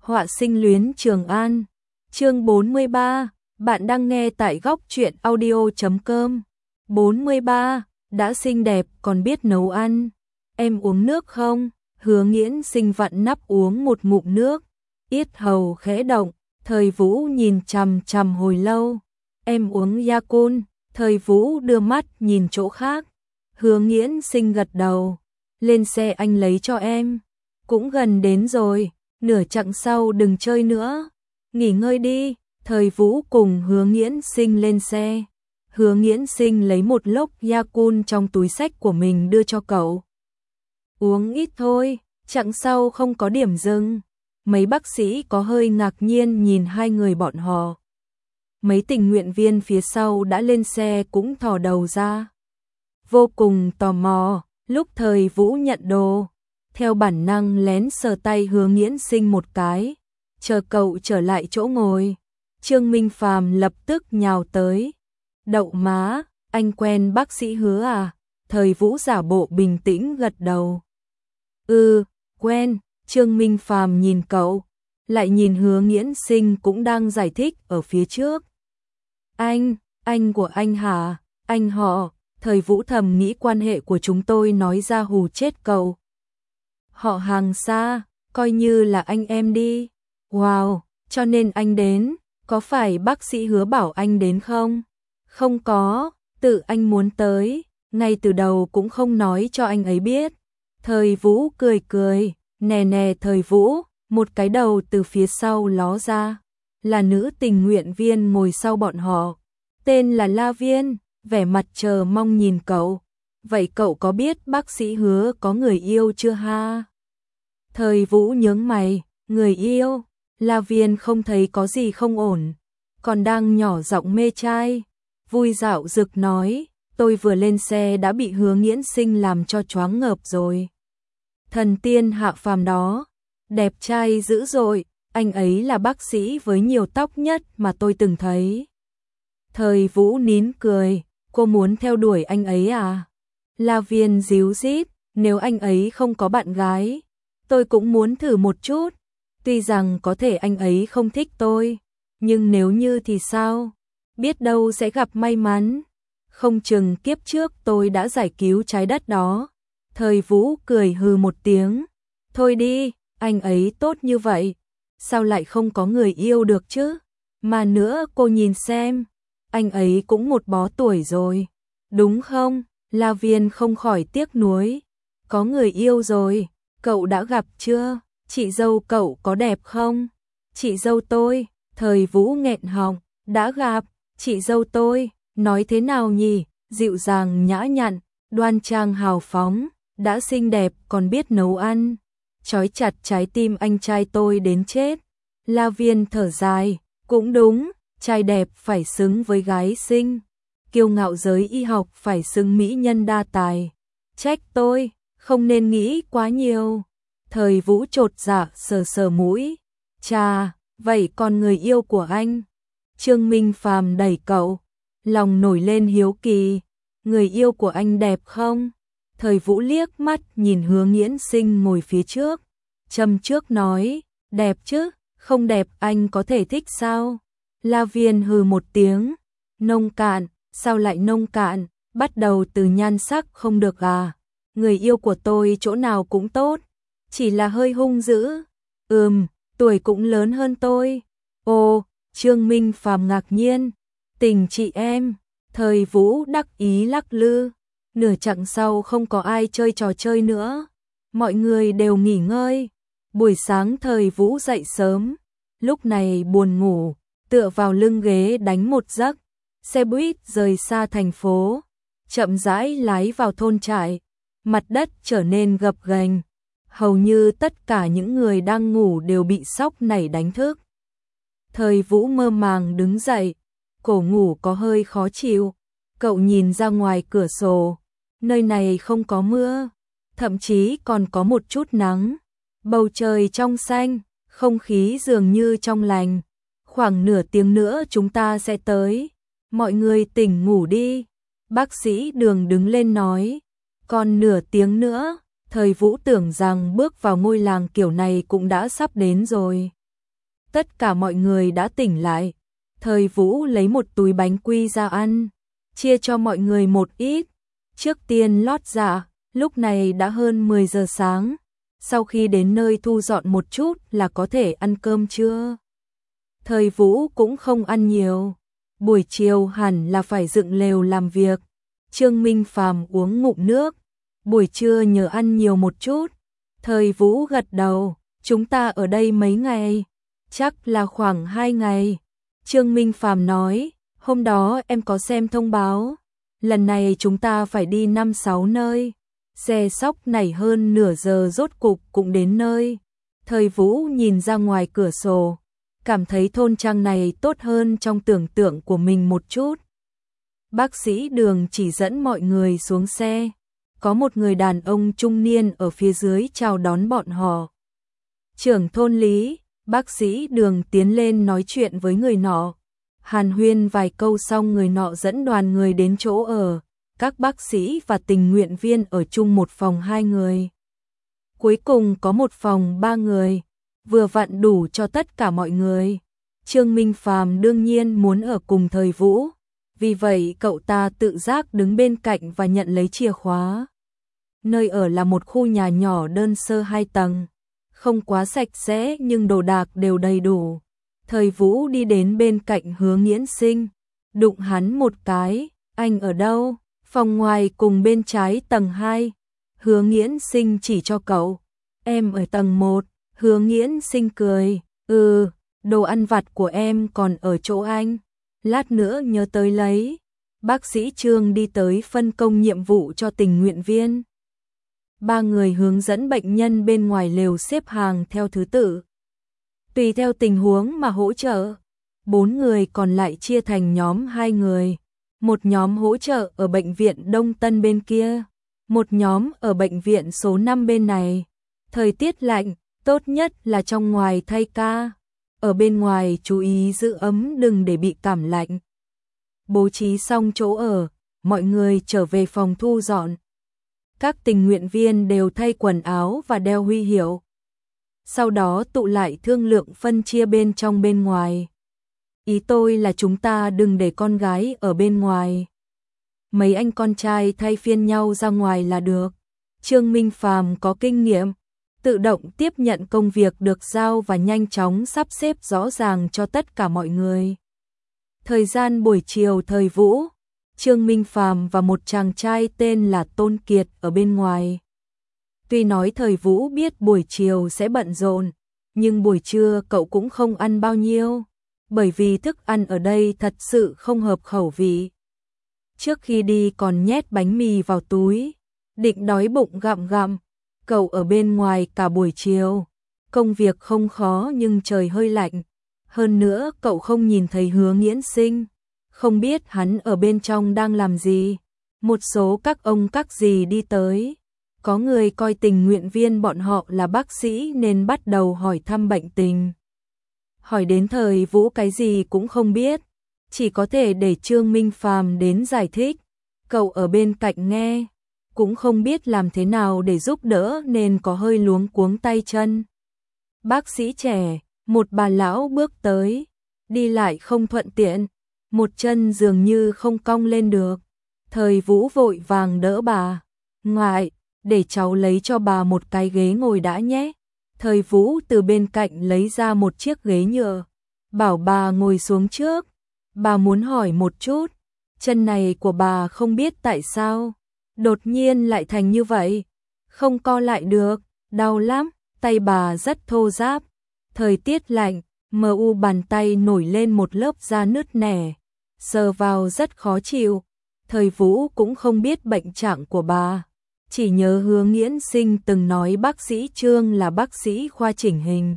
Họa sinh luyến Trường An. Chương 43, bạn đang nghe tại góc truyện audio.com. 43, đã xinh đẹp còn biết nấu ăn. Em uống nước không? Hứa Nghiễn Sinh vặn nắp uống một ngụm nước, yết hầu khẽ động. Thời Vũ nhìn chằm chằm hồi lâu. Em uống Yakult. Thời Vũ đưa mắt nhìn chỗ khác. Hứa Nghiễn Sinh gật đầu. Lên xe anh lấy cho em. Cũng gần đến rồi, nửa chặng sau đừng chơi nữa. Nghỉ ngơi đi. Thời Vũ cùng Hứa Nghiễn Sinh lên xe. Hứa Nghiễn Sinh lấy một lốc Yakult trong túi xách của mình đưa cho cậu. Uống ít thôi, chặng sau không có điểm dừng. Mấy bác sĩ có hơi ngạc nhiên nhìn hai người bọn họ. Mấy tình nguyện viên phía sau đã lên xe cũng thò đầu ra. Vô cùng tò mò, lúc Thời Vũ nhận đồ, theo bản năng lén sờ tay Hứa Nghiễn Sinh một cái, chờ cậu trở lại chỗ ngồi. Trương Minh Phàm lập tức nhào tới. Đậu má, anh quen bác sĩ Hứa à? Thời Vũ giả bộ bình tĩnh gật đầu. Quen. Trương Minh Phàm nhìn cậu, lại nhìn Hứa Nghiễn Sinh cũng đang giải thích ở phía trước. Anh của anh hả? Anh họ. Thời Vũ thầm nghĩ quan hệ của chúng tôi nói ra hù chết cậu. Họ hàng xa, coi như là anh em đi. Wow, cho nên anh đến, có phải bác sĩ Hứa bảo anh đến không? Không có, tự anh muốn tới, ngay từ đầu cũng không nói cho anh ấy biết. Thời Vũ cười cười, nè Thời Vũ, một cái đầu từ phía sau ló ra. Là nữ tình nguyện viên ngồi sau bọn họ, tên là La Viên, vẻ mặt chờ mong nhìn cậu. Vậy cậu có biết bác sĩ Hứa có người yêu chưa ha? Thời Vũ nhướng mày, người yêu? La Viên không thấy có gì không ổn, còn đang nhỏ giọng mê trai. Vui dạo dực nói, tôi vừa lên xe đã bị Hứa Nghiễn Sinh làm cho choáng ngợp rồi. Thần tiên hạ phàm đó, đẹp trai dữ dội, anh ấy là bác sĩ với nhiều tóc nhất mà tôi từng thấy. Thời Vũ nín cười, cô muốn theo đuổi anh ấy à? La Viên díu dít, nếu anh ấy không có bạn gái, tôi cũng muốn thử một chút. Tuy rằng có thể anh ấy không thích tôi, nhưng nếu như thì sao? Biết đâu sẽ gặp may mắn. Không chừng kiếp trước tôi đã giải cứu trái đất đó. Thời Vũ cười hừ một tiếng. Thôi đi, anh ấy tốt như vậy, sao lại không có người yêu được chứ? Mà nữa cô nhìn xem, anh ấy cũng một bó tuổi rồi, đúng không? La Viên không khỏi tiếc nuối. Có người yêu rồi, cậu đã gặp chưa? Chị dâu cậu có đẹp không? Chị dâu tôi, Thời Vũ nghẹn họng, đã gặp. Chị dâu tôi, nói thế nào nhỉ? Dịu dàng nhã nhặn, đoan trang hào phóng, đã xinh đẹp còn biết nấu ăn. Trói chặt trái tim anh trai tôi đến chết. La Viên thở dài, cũng đúng, trai đẹp phải xứng với gái xinh. Kiêu ngạo giới y học phải xứng mỹ nhân đa tài. Trách tôi, không nên nghĩ quá nhiều. Thời Vũ chột dạ sờ sờ mũi. Chà, vậy còn người yêu của anh? Trương Minh Phàm đẩy cậu, lòng nổi lên hiếu kỳ. Người yêu của anh đẹp không? Thời Vũ liếc mắt nhìn Hứa Nghiễn Sinh ngồi phía trước. Châm trước nói, đẹp chứ, không đẹp anh có thể thích sao? La Viên hừ một tiếng, nông cạn, sao lại nông cạn, bắt đầu từ nhan sắc không được à? Người yêu của tôi chỗ nào cũng tốt, chỉ là hơi hung dữ. Tuổi cũng lớn hơn tôi. Ồ, Trương Minh Phàm ngạc nhiên, tình chị em. Thời Vũ đắc ý lắc lư. Nửa chặng sau không có ai chơi trò chơi nữa, mọi người đều nghỉ ngơi. Buổi sáng Thời Vũ dậy sớm, lúc này buồn ngủ, tựa vào lưng ghế đánh một giấc. Xe buýt rời xa thành phố, chậm rãi lái vào thôn trại. Mặt đất trở nên gập ghềnh, hầu như tất cả những người đang ngủ đều bị sóc nảy đánh thức. Thời Vũ mơ màng đứng dậy, cổ ngủ có hơi khó chịu. Cậu nhìn ra ngoài cửa sổ, nơi này không có mưa, thậm chí còn có một chút nắng. Bầu trời trong xanh, không khí dường như trong lành. Khoảng nửa tiếng nữa chúng ta sẽ tới, mọi người tỉnh ngủ đi. Bác sĩ Đường đứng lên nói, còn nửa tiếng nữa. Thời Vũ tưởng rằng bước vào ngôi làng kiểu này cũng đã sắp đến rồi. Tất cả mọi người đã tỉnh lại. Thời Vũ lấy một túi bánh quy ra ăn, chia cho mọi người một ít. Trước tiên lót dạ, lúc này đã hơn 10 giờ sáng. Sau khi đến nơi thu dọn một chút là có thể ăn cơm trưa. Thời Vũ cũng không ăn nhiều. Buổi chiều hẳn là phải dựng lều làm việc. Trương Minh Phàm uống ngụm nước. Buổi trưa nhớ ăn nhiều một chút. Thời Vũ gật đầu. Chúng ta ở đây mấy ngày? Chắc là khoảng 2 ngày. Trương Minh Phàm nói. Hôm đó em có xem thông báo. Lần này chúng ta phải đi 5-6 nơi. Xe sóc nảy hơn nửa giờ rốt cục cũng đến nơi. Thời Vũ nhìn ra ngoài cửa sổ, cảm thấy thôn trang này tốt hơn trong tưởng tượng của mình một chút. Bác sĩ Đường chỉ dẫn mọi người xuống xe. Có một người đàn ông trung niên ở phía dưới chào đón bọn họ. Trưởng thôn Lý, bác sĩ Đường tiến lên nói chuyện với người nọ. Hàn huyên vài câu xong người nọ dẫn đoàn người đến chỗ ở. Các bác sĩ và tình nguyện viên ở chung một phòng 2 người. Cuối cùng có một phòng 3 người, vừa vặn đủ cho tất cả mọi người. Trương Minh Phàm đương nhiên muốn ở cùng Thời Vũ, vì vậy cậu ta tự giác đứng bên cạnh và nhận lấy chìa khóa. Nơi ở là một khu nhà nhỏ đơn sơ 2 tầng, không quá sạch sẽ nhưng đồ đạc đều đầy đủ. Thời Vũ đi đến bên cạnh Hứa Nghiễn Sinh, đụng hắn một cái, anh ở đâu? Phòng ngoài cùng bên trái tầng 2. Hứa Nghiễn Sinh chỉ cho cậu. Em ở tầng 1. Hứa Nghiễn Sinh cười. Đồ ăn vặt của em còn ở chỗ anh. Lát nữa nhớ tới lấy. Bác sĩ Trương đi tới phân công nhiệm vụ cho tình nguyện viên. 3 người hướng dẫn bệnh nhân bên ngoài lều xếp hàng theo thứ tự. Tùy theo tình huống mà hỗ trợ. 4 người còn lại chia thành nhóm 2 người. Một nhóm hỗ trợ ở bệnh viện Đông Tân bên kia, một nhóm ở bệnh viện số 5 bên này. Thời tiết lạnh, tốt nhất là trong ngoài thay ca. Ở bên ngoài chú ý giữ ấm đừng để bị cảm lạnh. Bố trí xong chỗ ở, mọi người trở về phòng thu dọn. Các tình nguyện viên đều thay quần áo và đeo huy hiệu. Sau đó tụ lại thương lượng phân chia bên trong bên ngoài. Ý tôi là chúng ta đừng để con gái ở bên ngoài. Mấy anh con trai thay phiên nhau ra ngoài là được. Trương Minh Phàm có kinh nghiệm, tự động tiếp nhận công việc được giao và nhanh chóng sắp xếp rõ ràng cho tất cả mọi người. Thời gian buổi chiều Thời Vũ, Trương Minh Phàm và một chàng trai tên là Tôn Kiệt ở bên ngoài. Tuy nói Thời Vũ biết buổi chiều sẽ bận rộn, nhưng buổi trưa cậu cũng không ăn bao nhiêu. Bởi vì thức ăn ở đây thật sự không hợp khẩu vị. Trước khi đi còn nhét bánh mì vào túi, định đói bụng gặm gặm. Cậu ở bên ngoài cả buổi chiều, công việc không khó nhưng trời hơi lạnh. Hơn nữa cậu không nhìn thấy Hứa Nghiễn Sinh, không biết hắn ở bên trong đang làm gì. Một số các ông các dì đi tới, có người coi tình nguyện viên bọn họ là bác sĩ nên bắt đầu hỏi thăm bệnh tình. Hỏi đến Thời Vũ cái gì cũng không biết, chỉ có thể để Trương Minh Phàm đến giải thích. Cậu ở bên cạnh nghe, cũng không biết làm thế nào để giúp đỡ nên có hơi luống cuống tay chân. Bác sĩ trẻ, một bà lão bước tới, đi lại không thuận tiện, một chân dường như không cong lên được. Thời Vũ vội vàng đỡ bà. Ngoại, để cháu lấy cho bà một cái ghế ngồi đã nhé. Thời Vũ từ bên cạnh lấy ra một chiếc ghế nhựa, bảo bà ngồi xuống trước. Bà muốn hỏi một chút, chân này của bà không biết tại sao đột nhiên lại thành như vậy, không co lại được, đau lắm, tay bà rất thô ráp. Thời tiết lạnh, bàn tay nổi lên một lớp da nứt nẻ, sờ vào rất khó chịu. Thời Vũ cũng không biết bệnh trạng của bà, chỉ nhớ Hứa Nghiễn Sinh từng nói bác sĩ Trương là bác sĩ khoa chỉnh hình.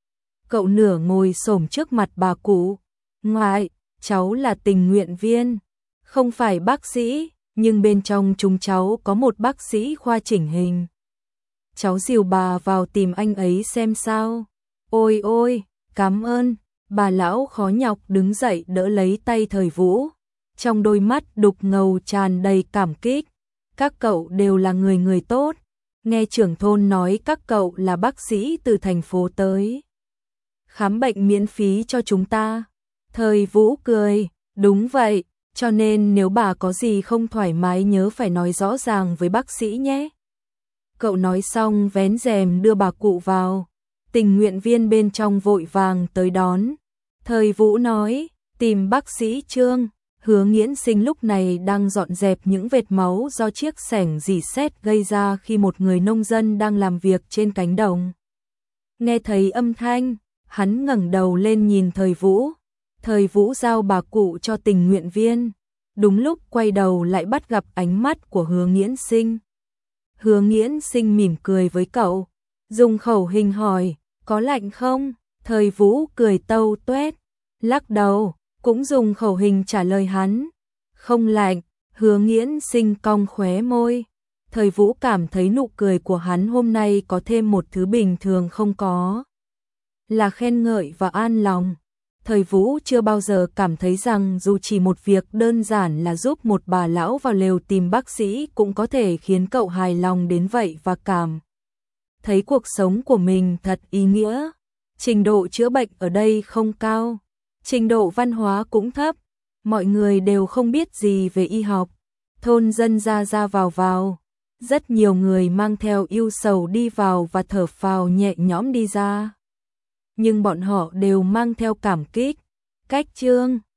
Cậu nửa ngồi xổm trước mặt bà cụ. Ngoại, cháu là tình nguyện viên, không phải bác sĩ, nhưng bên trong chúng cháu có một bác sĩ khoa chỉnh hình. Cháu dìu bà vào tìm anh ấy xem sao. Ôi ôi, cảm ơn. Bà lão khó nhọc đứng dậy đỡ lấy tay Thời Vũ, trong đôi mắt đục ngầu tràn đầy cảm kích. Các cậu đều là người tốt. Nghe trưởng thôn nói các cậu là bác sĩ từ thành phố tới. khám bệnh miễn phí cho chúng ta. Thời Vũ cười, đúng vậy, cho nên nếu bà có gì không thoải mái nhớ phải nói rõ ràng với bác sĩ nhé. Cậu nói xong vén rèm đưa bà cụ vào, tình nguyện viên bên trong vội vàng tới đón. Thời Vũ nói, tìm bác sĩ Trương. Hứa Nghiễn Sinh lúc này đang dọn dẹp những vệt máu do chiếc xẻng rỉ sét gây ra khi một người nông dân đang làm việc trên cánh đồng. Nghe thấy âm thanh, hắn ngẩng đầu lên nhìn Thời Vũ. Thời Vũ giao bà cụ cho tình nguyện viên. Đúng lúc quay đầu lại bắt gặp ánh mắt của Hứa Nghiễn Sinh. Hứa Nghiễn Sinh mỉm cười với cậu, dùng khẩu hình hỏi, có lạnh không? Thời Vũ cười tâu tuét, lắc đầu, cũng dùng khẩu hình trả lời hắn, không lạnh. Hứa Nghiễn Sinh cong khóe môi. Thời Vũ cảm thấy nụ cười của hắn hôm nay có thêm một thứ bình thường không có, là khen ngợi và an lòng. Thời Vũ chưa bao giờ cảm thấy rằng dù chỉ một việc đơn giản là giúp một bà lão vào lều tìm bác sĩ cũng có thể khiến cậu hài lòng đến vậy và cảm thấy cuộc sống của mình thật ý nghĩa. Trình độ chữa bệnh ở đây không cao, trình độ văn hóa cũng thấp, mọi người đều không biết gì về y học. Thôn dân ra ra vào, rất nhiều người mang theo ưu sầu đi vào và thở phào nhẹ nhõm đi ra. Nhưng bọn họ đều mang theo cảm kích. Cách Trương